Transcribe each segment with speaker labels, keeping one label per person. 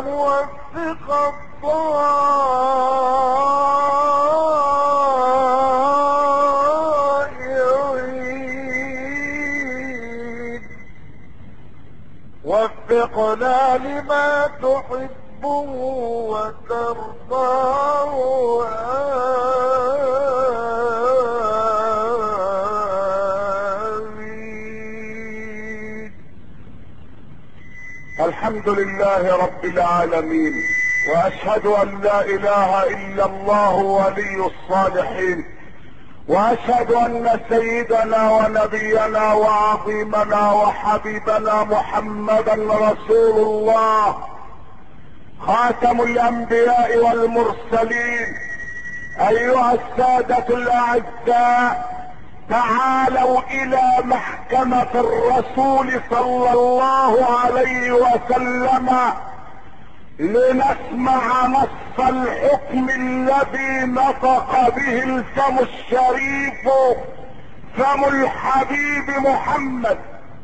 Speaker 1: موفق الضائعين، وفقنا لما تحبه وترضاه. آمين. الحمد لله رب العالمين، واشهد ان لا اله الا الله ولي الصالحين، واشهد ان سيدنا ونبينا وعظيمنا وحبيبنا محمدا رسول الله خاتم الانبياء والمرسلين. ايها السادة الاعزاء، تعالوا الى محكمة الرسول صلى الله عليه وسلم لنسمع نص الحكم الذي نطق به الفم الشريف، فم الحبيب محمد.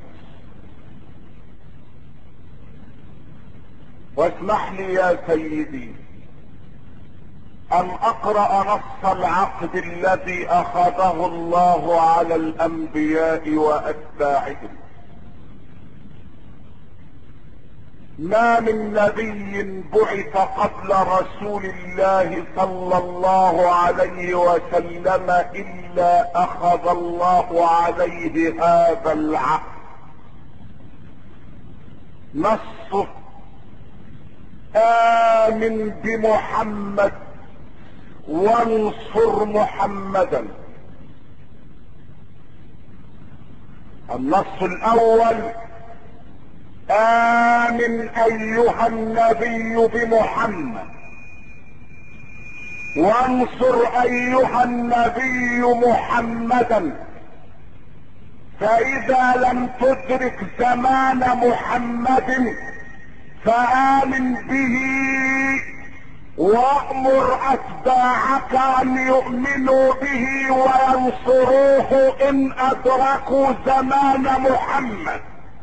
Speaker 1: واسمح لي يا سيدي ان اقرأ نص العقد الذي اخذه الله على الانبياء واتباعهم. ما من نبي بعث قبل رسول الله صلى الله عليه وسلم الا اخذ الله عليه هذا العهد. نصه: آمن بمحمد وانصر محمدا. النص الاول: آمن ايها النبي بمحمد، وانصر ايها النبي محمدا، فاذا لم تدرك زمان محمد فآمن به، وأمر أتباعك أن يؤمنوا به وينصروه إن أدركوا زمان محمد.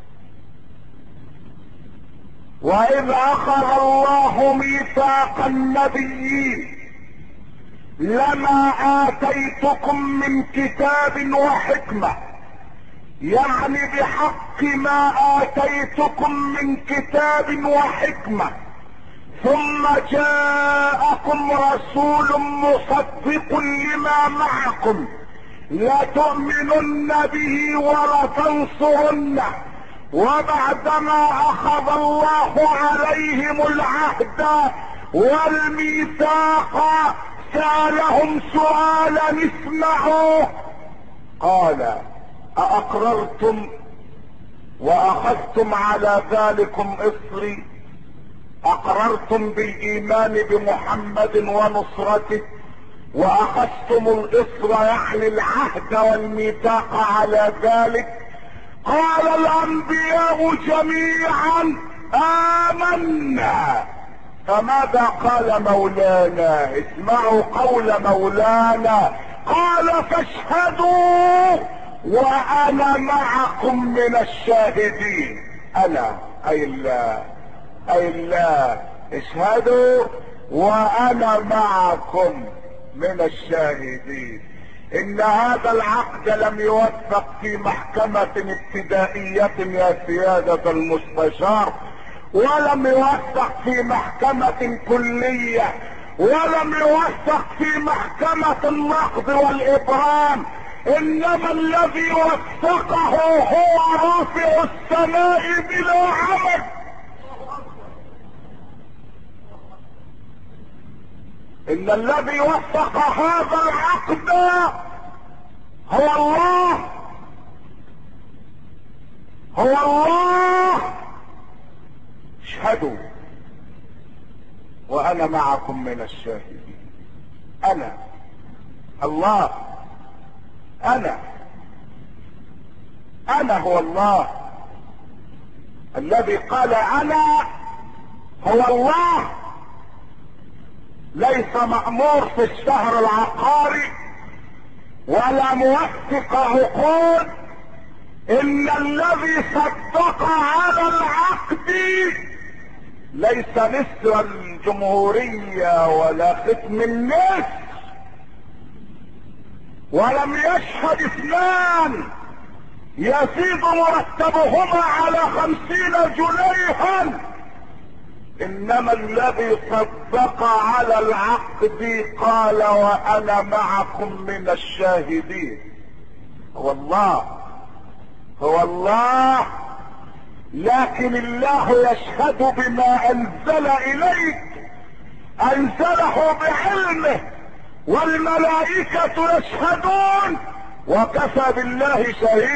Speaker 1: وإذ أخذ الله ميثاق النبيين لما آتيتكم من كتاب وحكمة، يعني بحق ما آتيتكم من كتاب وحكمة، ثم جاءكم رسول مصدق لما معكم لتؤمنن به ولتنصرنه، وبعدما اخذ الله عليهم العهد والميثاق سألهم سؤالا اسمعوا. قال: أأقررتم وأخذتم على ذلكم إصري؟ أقررتم بالإيمان بمحمد ونصرته وأخذتم الإصر يعني العهد والميثاق على ذلك؟ قال الأنبياء جميعا: آمنا. فماذا قال مولانا؟ اسمعوا قول مولانا، قال: فاشهدوا وانا معكم من الشاهدين. انا اي الله اشهدوا وانا معكم من الشاهدين. ان هذا العقد لم يوثق في محكمة ابتدائية يا سيادة المستشار، ولم يوثق في محكمة كلية، ولم يوثق في محكمة النقض والإبرام، انما الذي وثقه هو رافع السماء بلا عمد. ان الذي وثق هذا العقد هو الله، هو الله. اشهدوا وانا معكم من الشاهدين. انا الله، انا هو الله. الذي قال انا هو الله، ليس مأمور في الشهر العقاري ولا موثق عقود. ان الذي صدق على العقد ليس نسر الجمهورية ولا ختم النسر، ولم يشهد اثنان يزيد مرتبهما على 50 جنيها، انما الذي صدق على العقد قال وانا معكم من الشاهدين. هو الله، لكن الله يشهد بما انزل اليك، انزله بعلمه، والملائكة يشهدون، وكفى بالله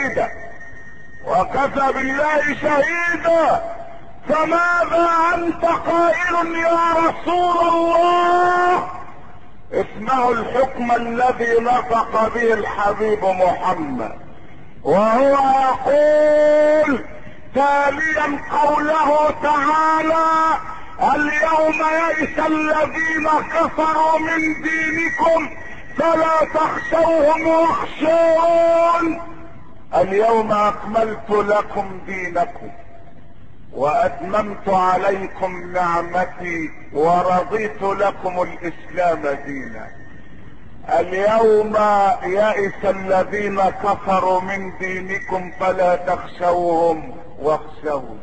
Speaker 1: شهيدا. فماذا انت قائل يا رسول الله؟ اسمعوا الحكم الذي نطق به الحبيب محمد، وهو يقول تاليا قوله تعالى: اليوم يئس الذين كفروا من دينكم فلا تخشوهم واخشون. اليوم اكملت لكم دينكم واتممت عليكم نعمتي ورضيت لكم الاسلام دينا. اليوم يئس الذين كفروا من دينكم فلا تخشوهم واخشون.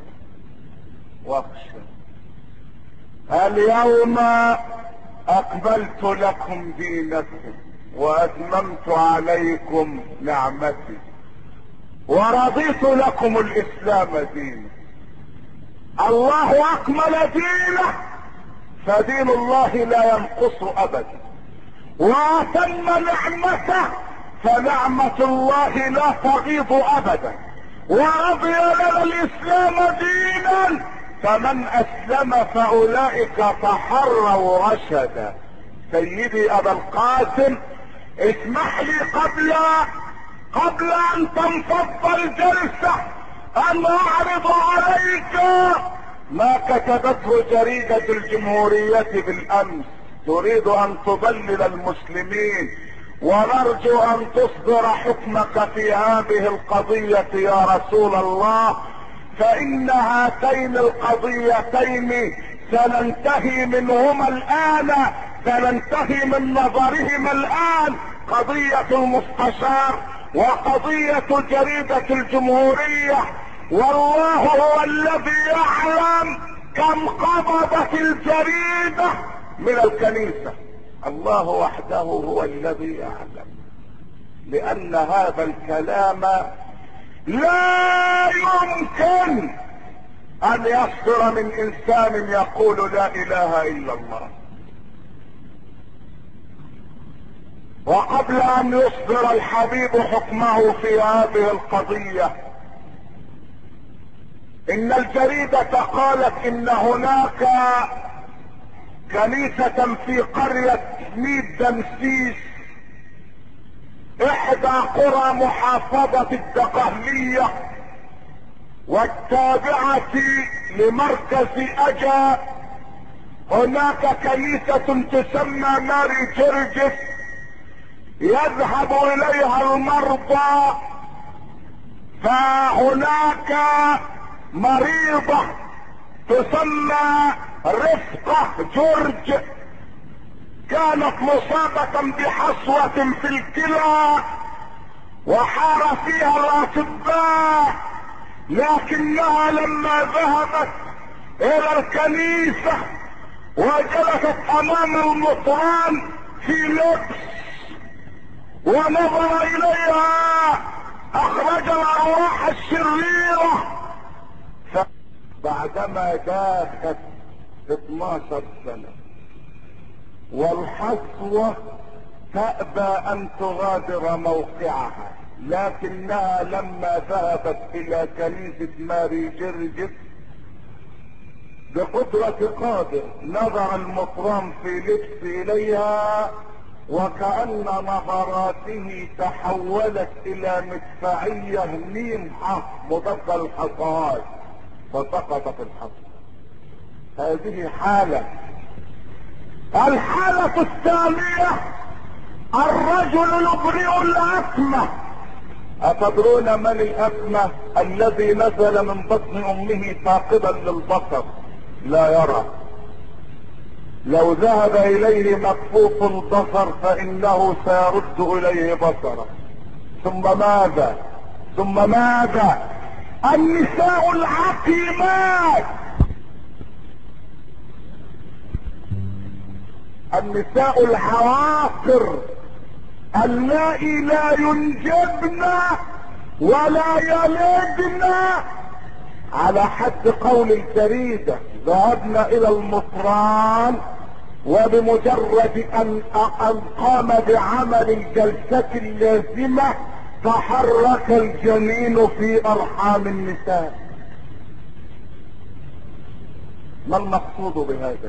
Speaker 1: اليوم اقبلت لكم دينكم واتممت عليكم نعمتي ورضيت لكم الاسلام دينا. الله اكمل دينه، فدين الله لا ينقص ابدا، واتم نعمته، فنعمة الله لا تغيض ابدا، ورضي لنا الاسلام دينا، فمن اسلم فاولئك تحروا رشدا. سيدي ابا القاسم، اسمح لي قبل ان تنفض الجلسة ان اعرض عليك ما كتبته جريدة الجمهورية بالامس، تريد ان تضلل المسلمين، ونرجو ان تصدر حكمك في هذه القضية يا رسول الله، فان هاتين القضيتين سننتهي منهما الان، سننتهي من نظرهما الان، قضية المستشار وقضية جريدة الجمهورية. والله هو الذي يعلم كم قبضت الجريدة من الكنيسة، الله وحده هو الذي يعلم، لان هذا الكلام لا يمكن ان يصدر من انسان يقول لا اله الا الله. وقبل ان يصدر الحبيب حكمه في هذه القضية، ان الجريدة قالت ان هناك كنيسة في قرية ميت دمسيس، احدى قرى محافظة الدقهلية والتابعة لمركز اجا، هناك كنيسة تسمى ماري جرجس يذهب اليها المرضى، فهناك مريضة تسمى رفقة جورج كانت مصابة بحصوة في الكلى وحار فيها الاطباء، لكنها لما ذهبت الى الكنيسة وجلست امام المطران في لبس ونظر اليها اخرج الارواح الشريرة. بعدما جاءت 12 سنة والحصوة تأبى ان تغادر موقعها، لكنها لما ذهبت الى كنيسة ماري جرجس بقدرة قادر نظر المطران في لبس اليها، وكأن نظراته تحولت الى مدفعية ميمحة مضادة للحصوات، فسقطت الحصوة. هذه حالة. الحالة الثانية الرجل يبرئ الأكمة. أتدرون من الأكمة؟ الذي نزل من بطن أمه فاقدا للبصر، لا يرى. لو ذهب اليه مكفوف البصر فانه سيرد اليه بصره. ثم ماذا؟ ثم ماذا؟ النساء العقيمات، النساء العواقر اللائي لا ينجبن ولا يلدن، على حد قول الجريدة ذهبنا الى المطران، وبمجرد ان قام بعمل الجلسة اللازمة تحرك الجنين في ارحام النساء. ما المقصود بهذا؟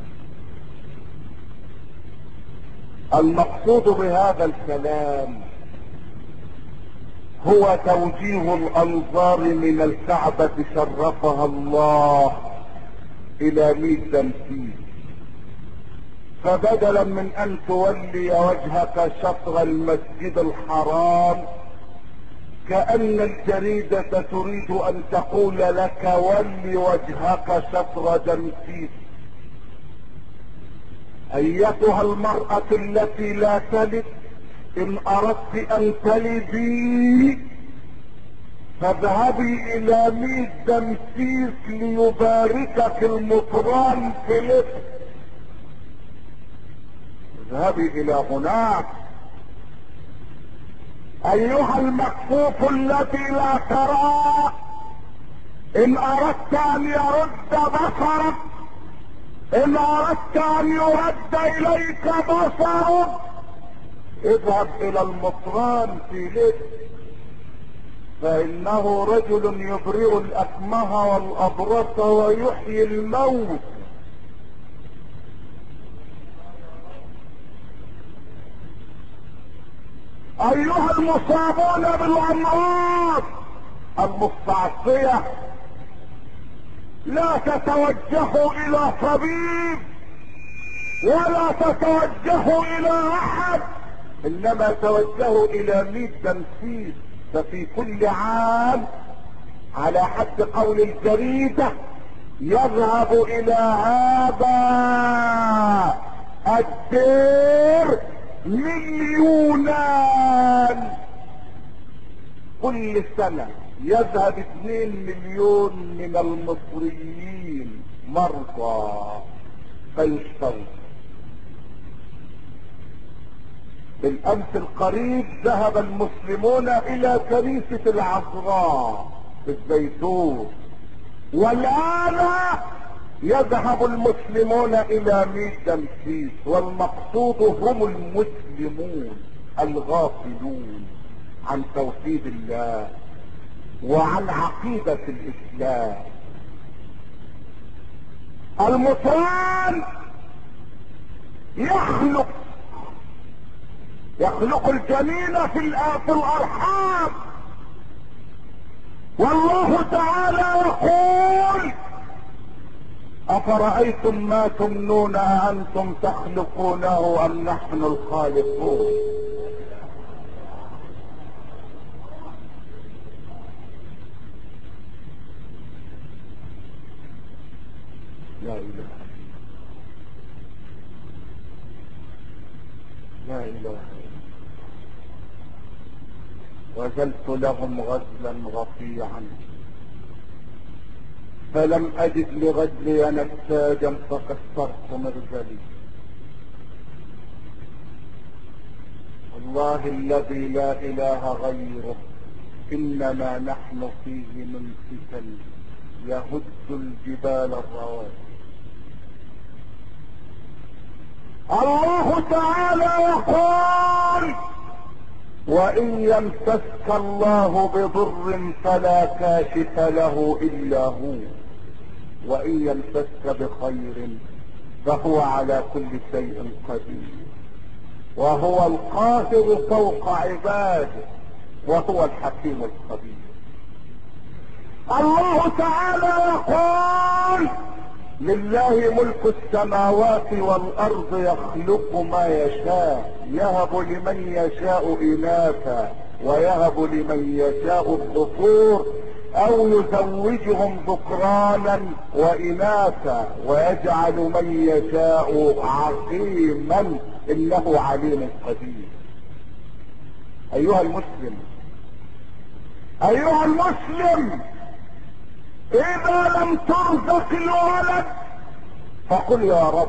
Speaker 1: المقصود بهذا الكلام هو توجيه الانظار من الكعبة شرفها الله الى 100 تمثيل. فبدلا من ان تولي وجهك شطر المسجد الحرام، كأن الجريدة تريد ان تقول لك ولي وجهك شطر دمسيس. ايتها المرأة التي لا تلد، ان اردت ان تلدي فاذهبي الى 100 دمسيس ليباركك المطران في لبس. اذهبي الى هناك. ايها المكفوف الذي لا ترى، ان اردت ان يرد بصرك، ان اردت ان يرد اليك بصرك، اذهب الى المطران في لبس، فانه رجل يبرئ الاكمه والابرص ويحيي الموت. ايها المصابون بالامراض المستعصية، لا تتوجهوا الى طبيب ولا تتوجهوا الى احد، انما توجهوا الى 100 تمثيل. ففي كل عام على حد قول الجريدة يذهب الى هذا الدير مليونان. كل سنة يذهب 2 مليون من المصريين مرضى فيشتروا. بالامس القريب ذهب المسلمون الى كنيسة العذراء في الزيتون، والان يذهب المسلمون الى 100 تمثيل. والمقصود هم المسلمون الغافلون عن توحيد الله وعن عقيدة الاسلام. المطران يخلق الجنين في الارحام، والله تعالى يقول: افرأيتم ما تمنون أأنتم تخلقونه ام نحن الخالقون. لا اله لا اله. غزلت لهم غزلا رفيعا فلم اجد لغزلي نساجا فكسرت مرجلي. الله الذي لا اله غيره انما نحن فيه من فتن يهد الجبال الرواسي. الله تعالى يقول: وان يمسسك الله بضر فلا كاشف له الا هو، وان يمسسك بخير فهو على كل شيء قدير، وهو القاهر فوق عباده، وهو الحكيم الخبير. الله تعالى يقول: لله ملك السماوات والارض يخلق ما يشاء، يهب لمن يشاء اناثا ويهب لمن يشاء الذكور، او يزوجهم ذكرانا واناثا ويجعل من يشاء عقيما انه عليم قدير. ايها المسلم، ايها المسلم، اذا لم ترزق الولد فقل يا رب،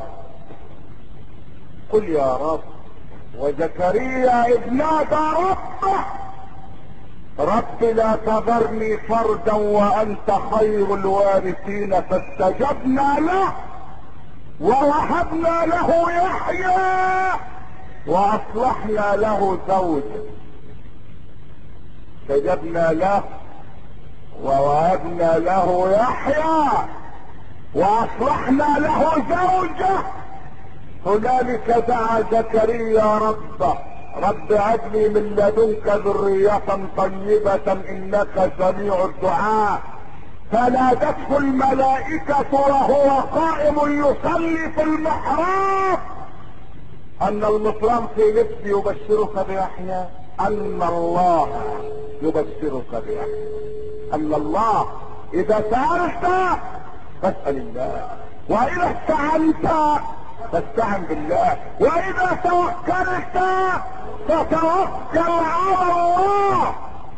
Speaker 1: قل يا رب. وزكريا اذ نادى ربه رب لا تذرني فردا وانت خير الوارثين، فاستجبنا له ووهبنا له يحيى واصلحنا له زوجه. استجبنا له ووهبنا له يحيى واصلحنا له زوجه. هنالك دعا زكريا ربه رب هب لي من لدنك ذرية طيبة انك سميع الدعاء. فنادته الملائكة وهو قائم يصلي في المحراب ان المطران في لبس يبشرك بيحيى، ان الله يبشرك بيحيى، ان الله اذا سألت فاسأل الله، واذا استعنت فاستعن بالله، واذا توكلت فتوكل على الله.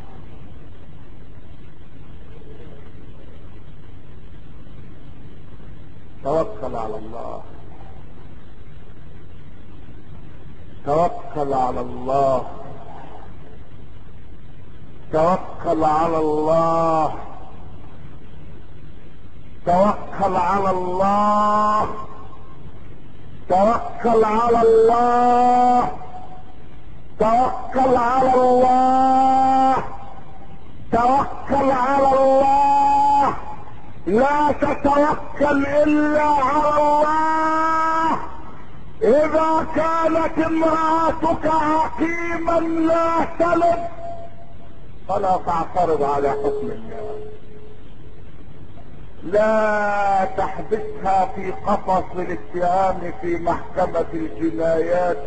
Speaker 1: توكل على الله، توكل على الله، توكل على الله، توكل على الله، توكل على الله، توكل على الله، توكل على الله. لا تتوكل الا على الله. اذا كانت امرأتك عقيما لا تلد فلا تعترض على حكم الله، لا تحبسها في قفص الاتهام في محكمة الجنايات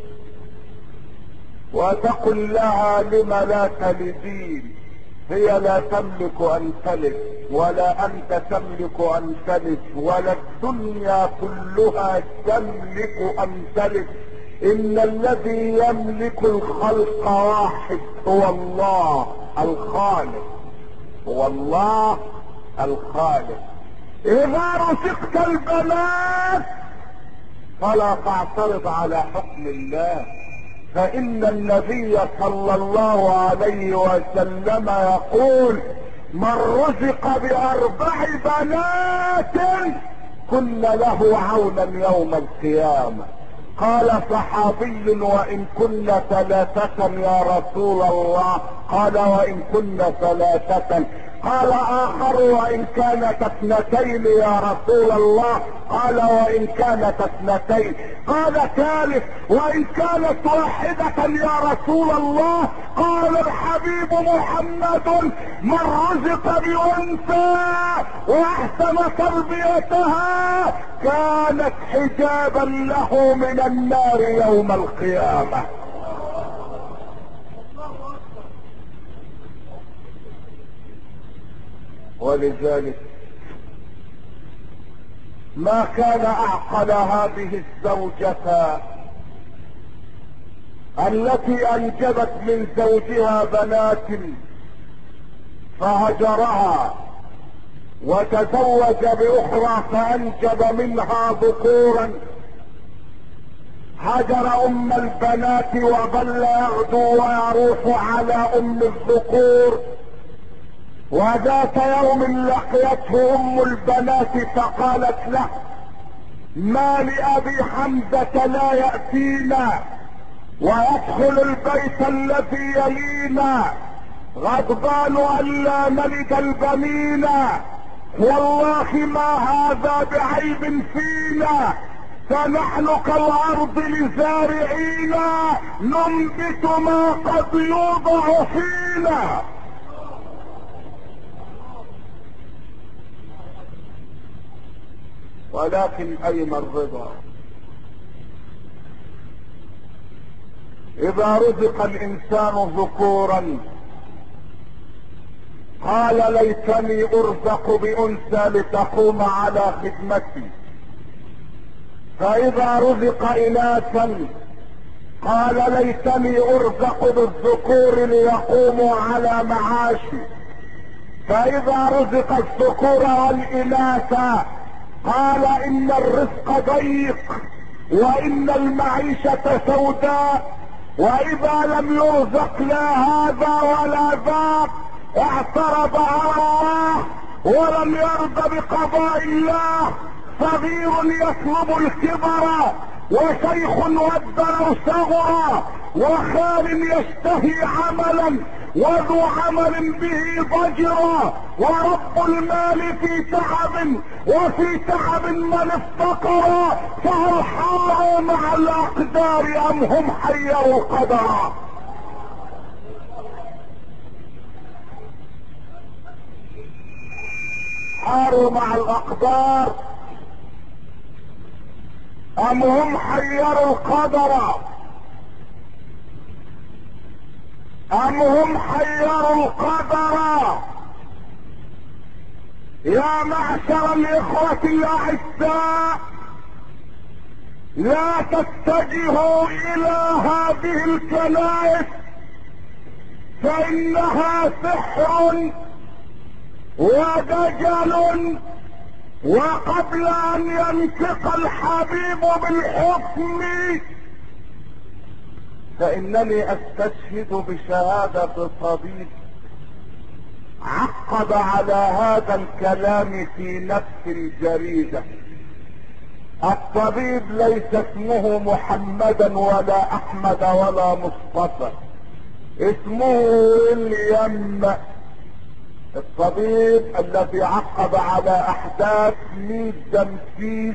Speaker 1: وتقل لها لم لا تلدين. هي لا تملك ان تلد ولا انت تملك ان تلد ولا الدنيا كلها تملك ان تلد. ان الذي يملك الخلق واحد هو الله الخالق، هو الله الخالق. اذا رزقت البنات فلا تعترض على حكم الله، فان النبي صلى الله عليه وسلم يقول من رزق باربع بنات كن له عونا يوم القيامة. قال صحابي وان كنا ثلاثة يا رسول الله؟ قال وان كنا ثلاثة. قال اخر وان كانت اثنتين يا رسول الله؟ قال وان كانت اثنتين. قال ثالث وان كانت واحدة يا رسول الله؟ قال الحبيب محمد من رزق بانثى واحسن تربيتها كانت حجابا له من النار يوم القيامة. ولذلك ما كان اعقل هذه الزوجة التي انجبت من زوجها بنات فهجرها وتزوج باخرى فانجب منها ذكورا. هجر ام البنات وظل يغدو ويروح على ام الذكور. وذات يوم لقيته ام البنات فقالت له ما لأبي حمزة لا يأتينا ويدخل البيت الذي يلينا غضبان ألا نلد البنين، والله ما هذا بعيب فينا، فنحن كالارض لزارعينا ننبت ما قد يوضع فينا. ولكن اين الرضا؟ اذا رزق الانسان ذكورا قال ليتني ارزق بانثى لتقوم على خدمتي، فاذا رزق اناثا قال ليتني ارزق بالذكور ليقوموا على معاشي، فاذا رزق الذكور والاناث قال ان الرزق ضيق وان المعيشة سوداء، واذا لم يرزق لا هذا ولا ذاك اعترض على الله ولم يرضى بقضاء الله. صغير يطلب الكبر وشيخ ودر صغرا وخال يشتهي عملا وذو عمل به ضجرا، ورب المال في تعب وفي تعب من افتقر، فهل حاروا مع الاقدار ام هم حيروا القدر؟ حاروا مع الاقدار ام هم حيروا القدر؟ ام هم حيروا القدر؟ يا معشر الاخوة الاعزاء، لا تتجهوا الى هذه الكنائس فانها سحر ودجل، وقبل ان ينطق الحبيب بالحكم فانني استشهد بشهادة طبيب عقد على هذا الكلام في نفس الجريدة. الطبيب ليس اسمه محمدا ولا احمد ولا مصطفى، اسمه ويليام، الطبيب الذي عقد على احداث ميت دمسيس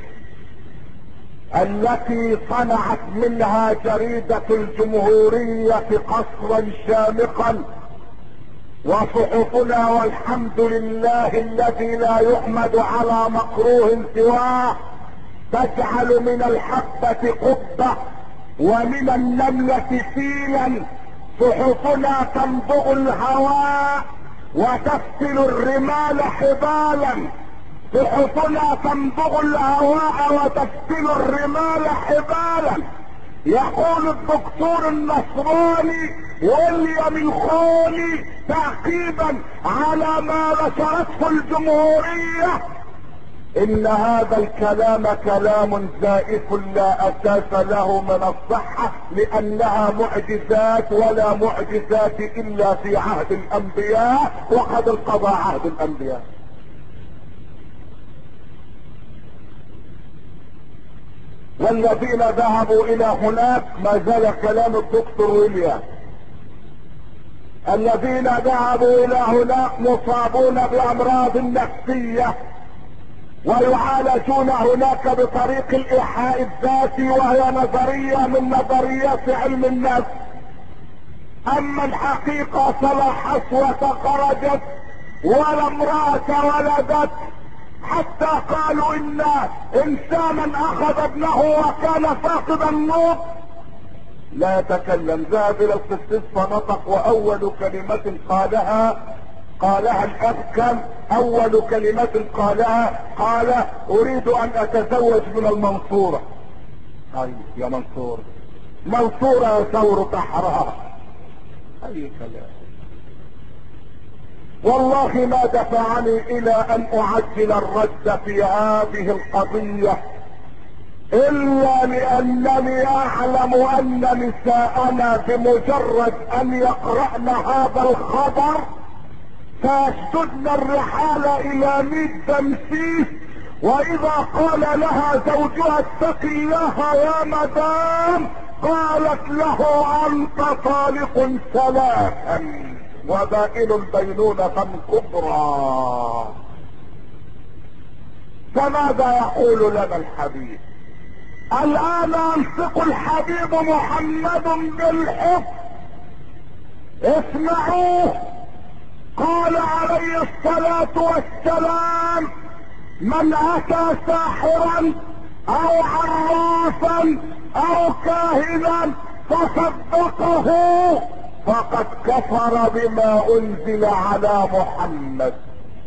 Speaker 1: التي صنعت منها جريدة الجمهورية قصرا شامخا، وصحفنا والحمد لله الذي لا يحمد على مكروه سواه تجعل من الحبة قبة ومن النملة فيلا. صحفنا تمضغ الهواء وتفتل الرمال حبالا، صحفنا تمضغ الهواء وتفتل الرمال حبالا. يقول الدكتور النصراني ويليام الخولي تعقيبا على ما نشرته الجمهورية ان هذا الكلام كلام زائف لا اساس له من الصحة، لانها معجزات ولا معجزات الا في عهد الانبياء، وقد انقضى عهد الانبياء. والذين ذهبوا الى هناك، ما زال كلام الدكتور ويليام، الذين ذهبوا الى هناك مصابون بامراض نفسية ويعالجون هناك بطريق الايحاء الذاتي، وهي نظرية من نظريات علم النفس. اما الحقيقة فلا حصوة خرجت ولا امرأة ولدت، حتى قالوا ان انسانا اخذ ابنه وكان فاقد النطق لا يتكلم، ذهب الى القسيس فنطق، واول كلمة قالها الأذكر، اول كلمة قالها قال اريد ان اتزوج من المنصورة. طيب يا منصورة، منصورة ثورة احرار، اي كلام. والله ما دفعني الى ان اعجل الرد في هذه القضية الا لانني اعلم ان نساءنا بمجرد ان يقرأن هذا الخبر فيشددن الرحال الى ميت تمسيس، واذا قال لها زوجها اتق الله يا مدام قالت له انت طالق ثلاثا وبائن بينونة كبرى. فماذا يقول لنا الحبيب؟ الان ينطق الحبيب محمد بالحكم، اسمعوه. قال عليه الصلاة والسلام من اتى ساحرا او عرافا او كاهنا فصدقه فقد كفر بما انزل على محمد.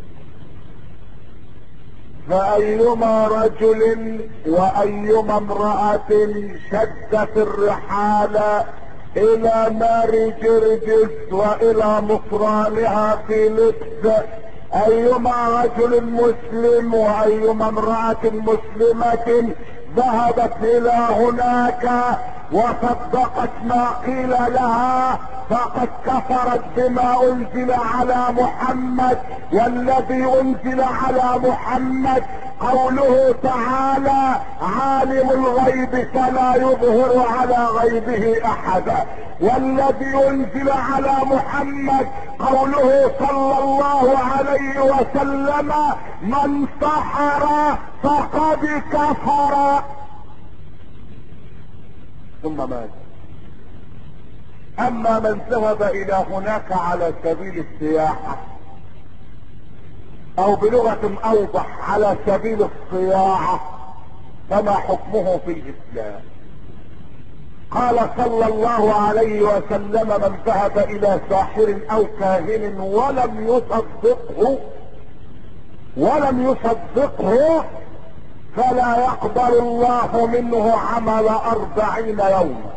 Speaker 1: فايما رجل وايما امرأة شدت الرحال الى نار جرجس والى مصرانها في لبس، ايما رجل مسلم وايما امرأة مسلمة ذهبت الى هناك وصدقت ما قيل لها فقد كفرت بما انزل على محمد. والذي انزل على محمد قوله تعالى: عالم الغيب فلا يظهر على غيبه احدا. والذي انزل على محمد قوله صلى الله عليه وسلم: من سحر فقد كفر. ثم ماذا؟ اما من ذهب الى هناك على سبيل السياحة او بلغة اوضح على سبيل الصياعة فما حكمه في الاسلام؟ قال صلى الله عليه وسلم: من ذهب الى ساحر او كاهن ولم يصدقه فلا يقبل الله منه عمل 40 يوما.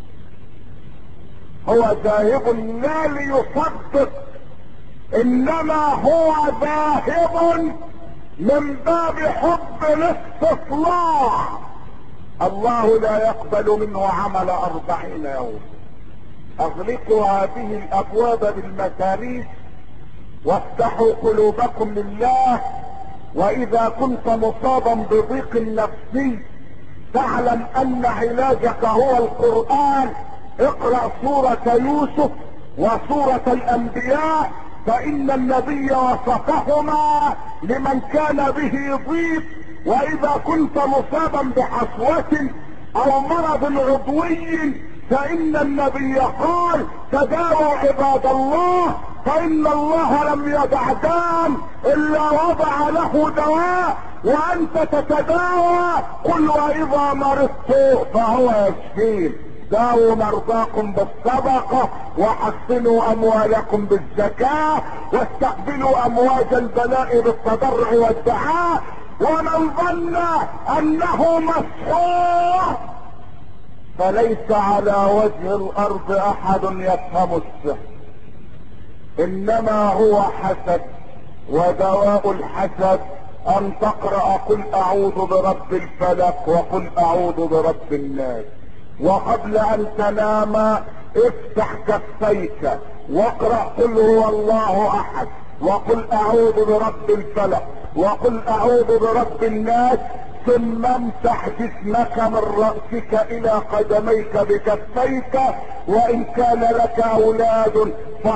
Speaker 1: هو ذاهب لا ليصدق، انما هو ذاهب من باب حب الاستطلاع. الله لا يقبل منه عمل 40 يوم. اغلقوا هذه الابواب بالمتاريس وافتحوا قلوبكم لله. واذا كنت مصابا بضيق نفسي فاعلم ان علاجك هو القرآن. اقرأ سورة يوسف وسورة الانبياء فان النبي وصفهما لمن كان به ضيق. واذا كنت مصابا بحصوة او مرض عضوي فان النبي قال: تداووا عباد الله فان الله لم يدع داء الا وضع له دواء، وانت تتداوى. قل واذا مرضت فهو يشفين. داووا مرضاكم بالصدقة وحصنوا اموالكم بالزكاة واستقبلوا امواج البلاء بالتضرع والدعاء. ومن ظن انه مسحور فليس على وجه الارض احد يفهم السحر، انما هو حسد. ودواء الحسد ان تقرأ قل اعوذ برب الفلق وقل اعوذ برب الناس. وقبل ان تنام افتح كفيك واقرأ قل هو الله احد وقل اعوذ برب الفلق وقل اعوذ برب الناس، ثم امسح جسمك من رأسك الى قدميك بكفيك. وان كان لك اولاد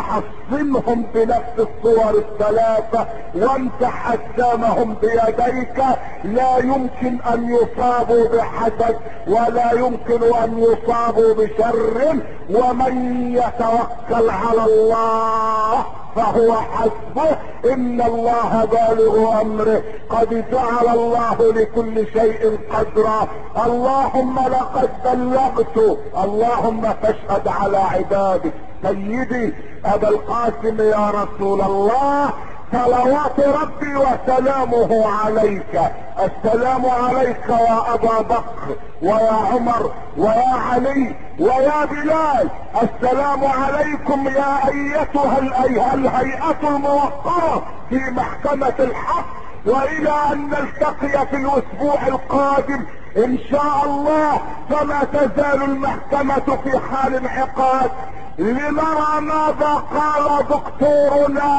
Speaker 1: فحصنهم بنفس الصور الثلاثة وامسح اجسامهم بيديك. لا يمكن ان يصابوا بحسد ولا يمكن ان يصابوا بشر. ومن يتوكل على الله فهو حسبه ان الله بالغ امره قد جعل الله لكل شيء قدرا. اللهم لقد بلغت، اللهم فاشهد على عبادك. سيدي ابا القاسم يا رسول الله، صلوات ربي وسلامه عليك. السلام عليك يا ابا بكر ويا عمر ويا علي ويا بلال. السلام عليكم يا ايتها الهيئة الموقرة في محكمة الحق. والى ان نلتقي في الاسبوع القادم ان شاء الله، فما تزال المحكمة في حال انعقاد لنرى ماذا قال دكتورنا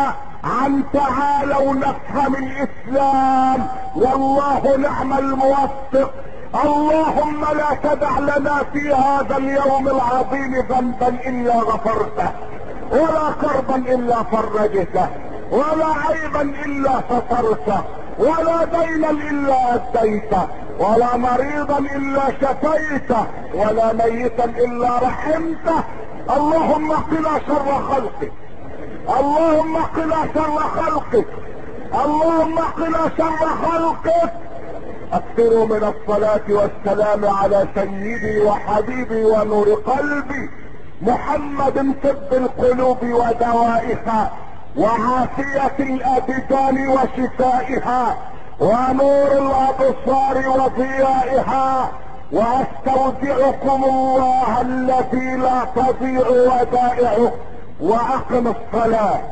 Speaker 1: عن تعالوا نفهم الاسلام. والله نعم الموفق. اللهم لا تدع لنا في هذا اليوم العظيم ذنبا الا غفرته، ولا كربا الا فرجته، ولا عيبا الا سترته، ولا دينا الا اديته، ولا مريضا الا شفيته، ولا ميتا الا رحمته. اللهم قنا شر خلقك، اللهم قنا شر خلقك، اللهم قنا شر خلقك. اكثروا من الصلاة والسلام على سيدي وحبيبي ونور قلبي محمد طب القلوب ودوائها وعافية الابدان وشفائها ونور الابصار وضيائها، واستودعكم الله الذي لا تضيع ودائعه. واقم الصلاة.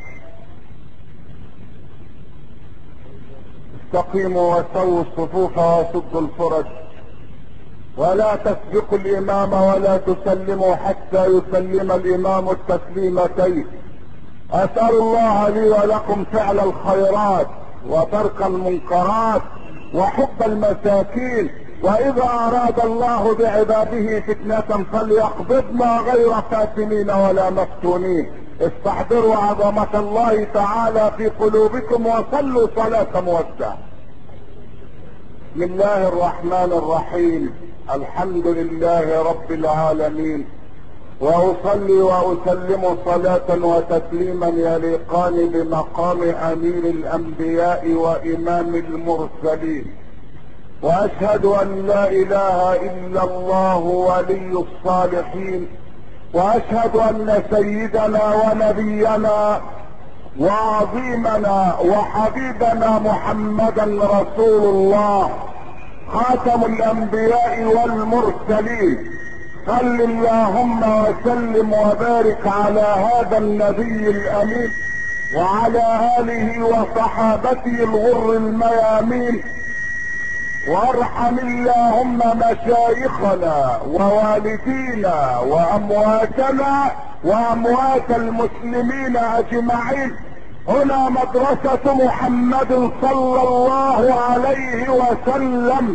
Speaker 1: استقيموا وسووا الصفوف وسدوا الفرج، ولا تسبقوا الامام ولا تسلموا حتى يسلم الامام التسليمتين. اسأل الله لي ولكم فعل الخيرات وترك المنكرات وحب المساكين، واذا اراد الله بعباده فتنة فليقبضنا غير فاتنين ولا مفتونين. استحضروا عظمة الله تعالى في قلوبكم وصلوا صلاة موسعة. بسم الله الرحمن الرحيم. الحمد لله رب العالمين، واصلي واسلم صلاة وتسليما يليقان بمقام امير الانبياء وامام المرسلين، واشهد ان لا اله الا الله ولي الصالحين، واشهد ان سيدنا ونبينا وعظيمنا وحبيبنا محمدا رسول الله خاتم الانبياء والمرسلين. صل اللهم وسلم وبارك على هذا النبي الامين وعلى اله وصحابته الغر الميامين، وارحم اللهم مشايخنا ووالدينا وامواتنا واموات المسلمين اجمعين. هنا مدرسة محمد صلى الله عليه وسلم،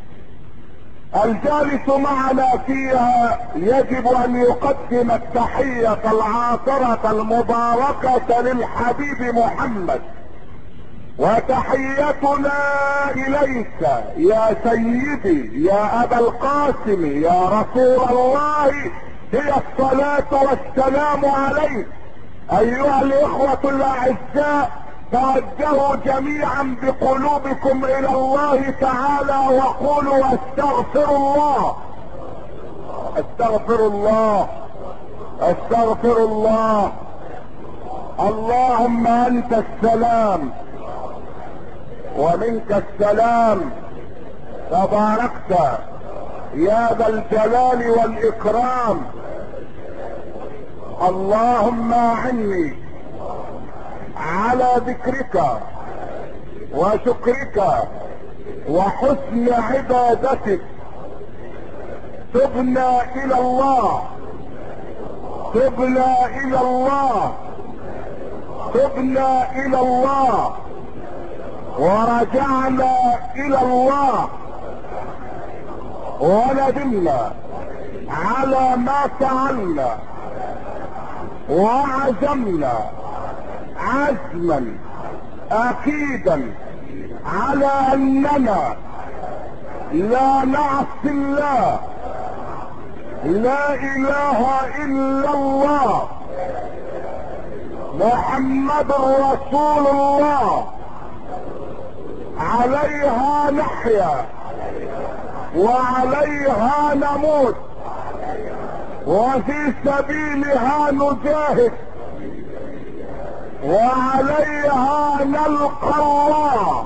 Speaker 1: الجالس معنا فيها يجب ان يقدم التحية العاطرة المباركة للحبيب محمد، وتحيتنا اليك يا سيدي يا ابا القاسم يا رسول الله هي الصلاة والسلام عليك. ايها الاخوة الاعزاء، توجهوا جميعا بقلوبكم الى الله تعالى وقولوا استغفر الله استغفر الله استغفر الله. اللهم انت السلام ومنك السلام، تباركت يا ذا الجلال والاكرام. اللهم اعني على ذكرك وشكرك وحسن عبادتك. تبنا الى الله تبنا الى الله تبنا الى الله ورجعنا الى الله، وندمنا على ما فعلنا، وعزمنا عزما اكيدا على اننا لا نعصي الله. لا اله الا الله محمد رسول الله، عليها نحيا وعليها نموت وفي سبيلها نجاهد وعليها نلقى الله.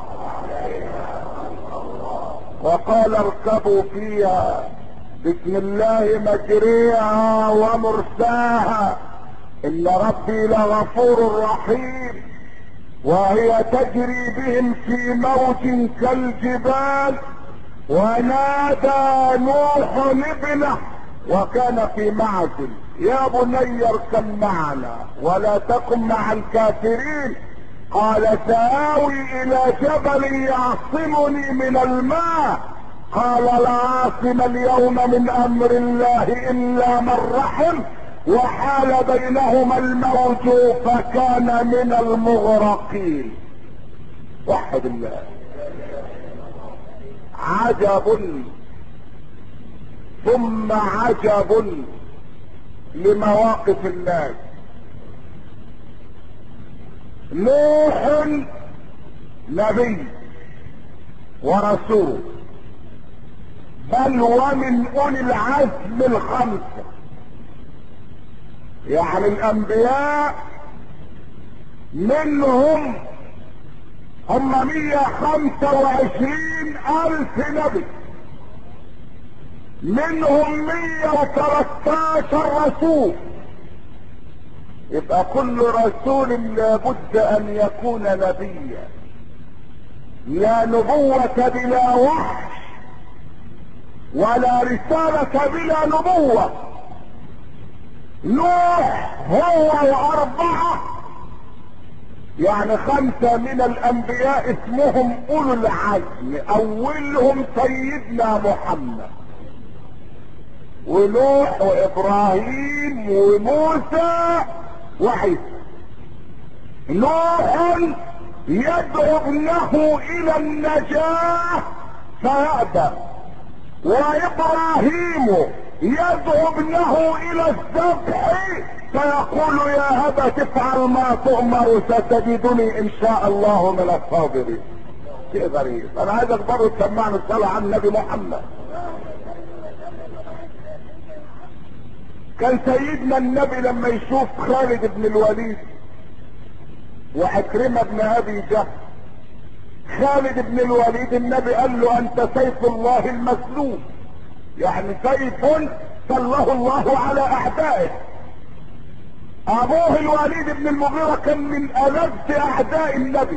Speaker 1: وقال اركبوا فيها بسم الله مجريها ومرساها ان ربي لغفور رحيم. وهي تجري بهم في موج كالجبال. ونادى نوح ابنه وكان في معزل يا بني اركب معنا ولا تكن مع الكافرين. قال سآوي الى جبل يعصمني من الماء. قال لا عاصم اليوم من امر الله الا من رحم، وحال بينهما الموج فكان من المغرقين. وحد الله. عجب ثم عجب لمواقف الناس. نوح نبي ورسول، بل ومن اولي العزم الخمسة. يعني الانبياء منهم هم 125,000 نبي، منهم 113 رسول. يبقى كل رسول لابد ان يكون نبيا. لا نبوة بلا وحي ولا رسالة بلا نبوة. نوح هو واربعة، يعني 5 من الانبياء اسمهم اولو العزم، اولهم سيدنا محمد ونوح وابراهيم وموسى وعيسى. نوح يدعو ابنه الى النجاة فيأبى، وابراهيم يدعو ابنه الى الذبح فيقول يا ابا تفعل ما تؤمر ستجدني ان شاء الله من الصابرين. شيء غريب. انا عايزك برضه تسمعني الصلاة على النبي محمد. كان سيدنا النبي لما يشوف خالد بن الوليد وعكرمة بن ابي جهل، خالد بن الوليد النبي قال له انت سيف الله المسلول، يعني سيف سله الله على اعدائه. ابوه الوليد بن المغيرة كان من ألذ اعداء النبي،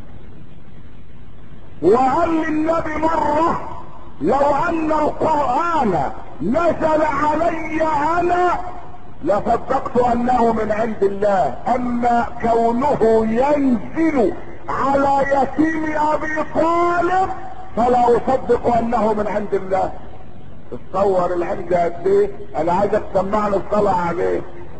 Speaker 1: وقال للنبي مرة لو ان القرآن نزل علي انا لصدقت انه من عند الله، اما كونه ينزل على يتيم ابي طالب فلا اصدق انه من عند الله. تصور العند قد ايه؟ انا عايزك تسمعني الصلاة عليه،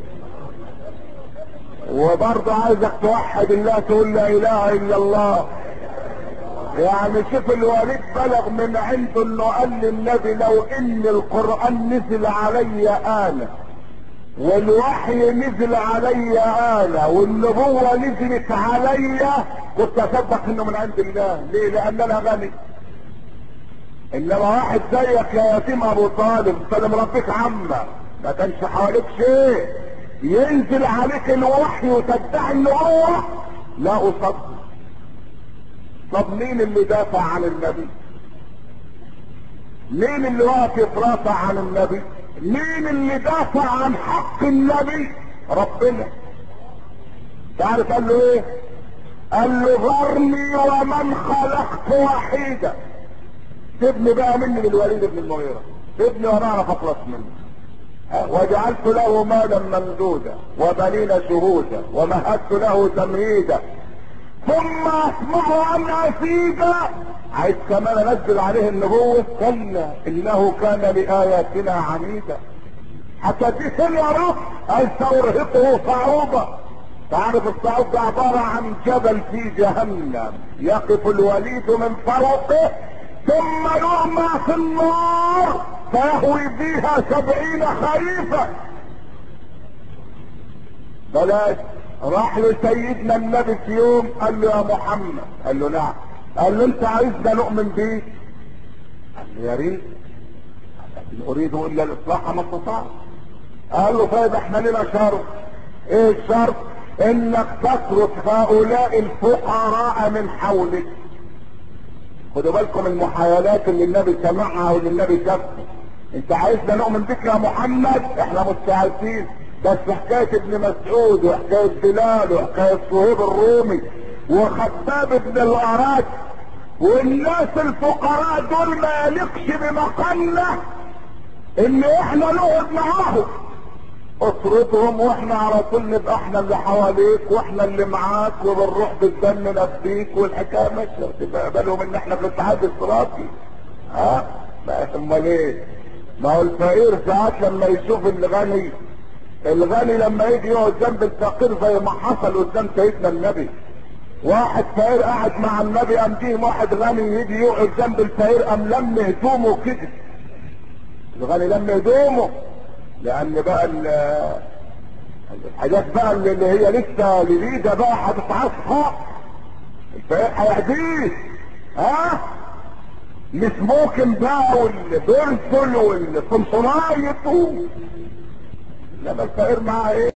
Speaker 1: وبرضه عايزك توحد الله تقول لا اله الا الله. يعني شوف الوليد بلغ من عنده انه قال للنبي لو ان القرآن نزل علي انا والوحي نزل علي انا والنبوة نزلت علي كنت اصدق انه من عند الله. ليه؟ لان انا غني. انما واحد زيك يا يتيم ابو طالب سلم ربك عمه ما كانش حواليك شيء ينزل عليك الوحي وتدعي النبوة لا اصدق. طب مين اللي دافع عن النبي؟ مين اللي واقف يترافع عن النبي؟ مين اللي دافع عن حق النبي؟ ربنا. تعرف قال له ايه؟ قال له ذرني ومن خلقت وحيدا. سيبني بقى مني للوليد بن المغيرة، سيبني وانا اعرف اخلص منه. وجعلت له مالا ممدودا وبنين شهودا ومهدت له تمهيدا ثم اسمعه ان ازيد. عايز كمان انزل عليه النبوة؟ كلا انه كان لاياتنا عنيدا. حتى دي يا رب قال سأرهقه صعوبة. تعرف الصعود ده عبارة عن جبل في جهنم يقف الوليد من فوقه ثم يرمى في النار فيهوي فيها 70 خريفا. بلاش. راح له سيدنا النبي في يوم قال له يا محمد، قال له نعم، قال له انت عايزنا نؤمن بيك؟ قال له يا ريت، لكن اريد الا الاصلاح ما استطعت. قال له طيب احنا لنا شرط. ايه الشرط؟ انك تترك هؤلاء الفقراء من حولك. خدوا بالكم المحايلات اللي النبي سمعها واللي النبي شافها. انت عايزنا نؤمن بك يا محمد؟ احنا مستعدين، بس حكاية ابن مسعود وحكاية بلال وحكاية صهيب الرومي وخباب بن الارات والناس الفقراء دول ما يليقش بمقامنا ان احنا نقعد معاهم. اطردهم واحنا على طول نبقى احنا اللي حواليك واحنا اللي معاك وبنروح بالدم نفديك والحكايه ماشيه وتبقى بالهم ان احنا في الاتحاد الصراطي. ما امال ايه؟ ما هو الفقير ساعات لما يشوف الغني لما يجي يقعد جنب الفقير زي ما حصل قدام سيدنا النبي. واحد فقير قاعد مع النبي قام جه واحد غني يجي يقعد جنب الفقير قام لم هدومه كده. الغني لم هدومه لان بقى الحاجات بقى اللي هي لسه جديده بقى هتتعصها الفقير هيهديه. السموكن بقى والبرسل والصنصنايط. لما الفقير معاه ايه؟